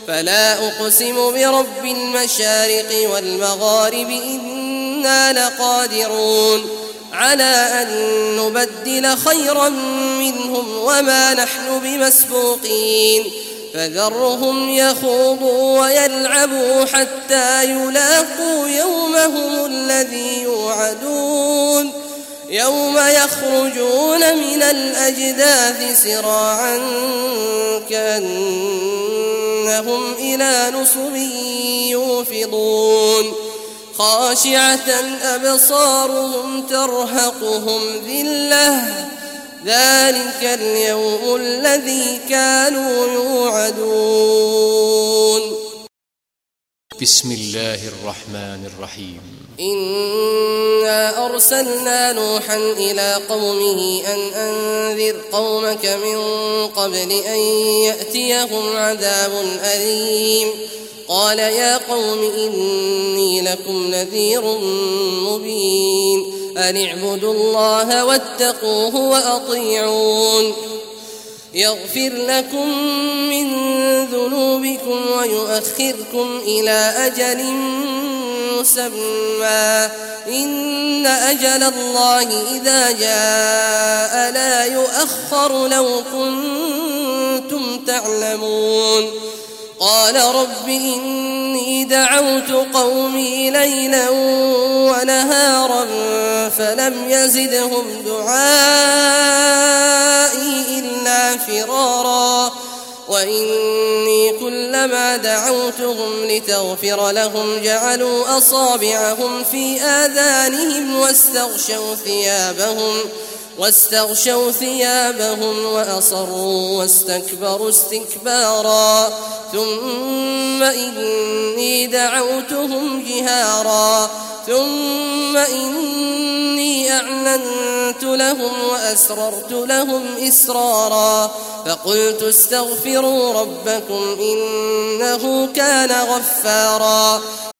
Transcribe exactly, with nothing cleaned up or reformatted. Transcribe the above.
فلا أقسم برب المشارق والمغارب إنا لقادرون على أن نبدل خيرا منهم وما نحن بمسبوقين فذرهم يخوضوا ويلعبوا حتى يلاقوا يومهم الذي يوعدون يوم يخرجون من الأجداث سراعا كأنهم إلى نصب يوفضون خاشعة أبصارهم ترهقهم ذلة ذلك اليوم الذي كانوا يوعدون. بسم الله الرحمن الرحيم. إنا أرسلنا نوحا إلى قومه أن أنذر قومك من قبل أن يأتيهم عذاب أليم قال يا قوم إني لكم نذير مبين أن اعبدوا الله واتقوه وأطيعون يغفر لكم من ذنوبكم ويؤخركم إلى أجل مسمى إن أجل الله إذا جاء لا يؤخر لو كنتم تعلمون قال رب إني دعوت قومي ليلا ونهارا فلم يزدهم دعائي إلا فرارا وإني كلما دعوتهم لتغفر لهم جعلوا أصابعهم في آذانهم واستغشوا ثيابهم واستغشوا ثيابهم وأصروا واستكبروا استكبارا ثم إني دعوتهم جهارا ثم إني أعلنت لهم وأسررت لهم إسرارا فقلت استغفروا ربكم إنه كان غفارا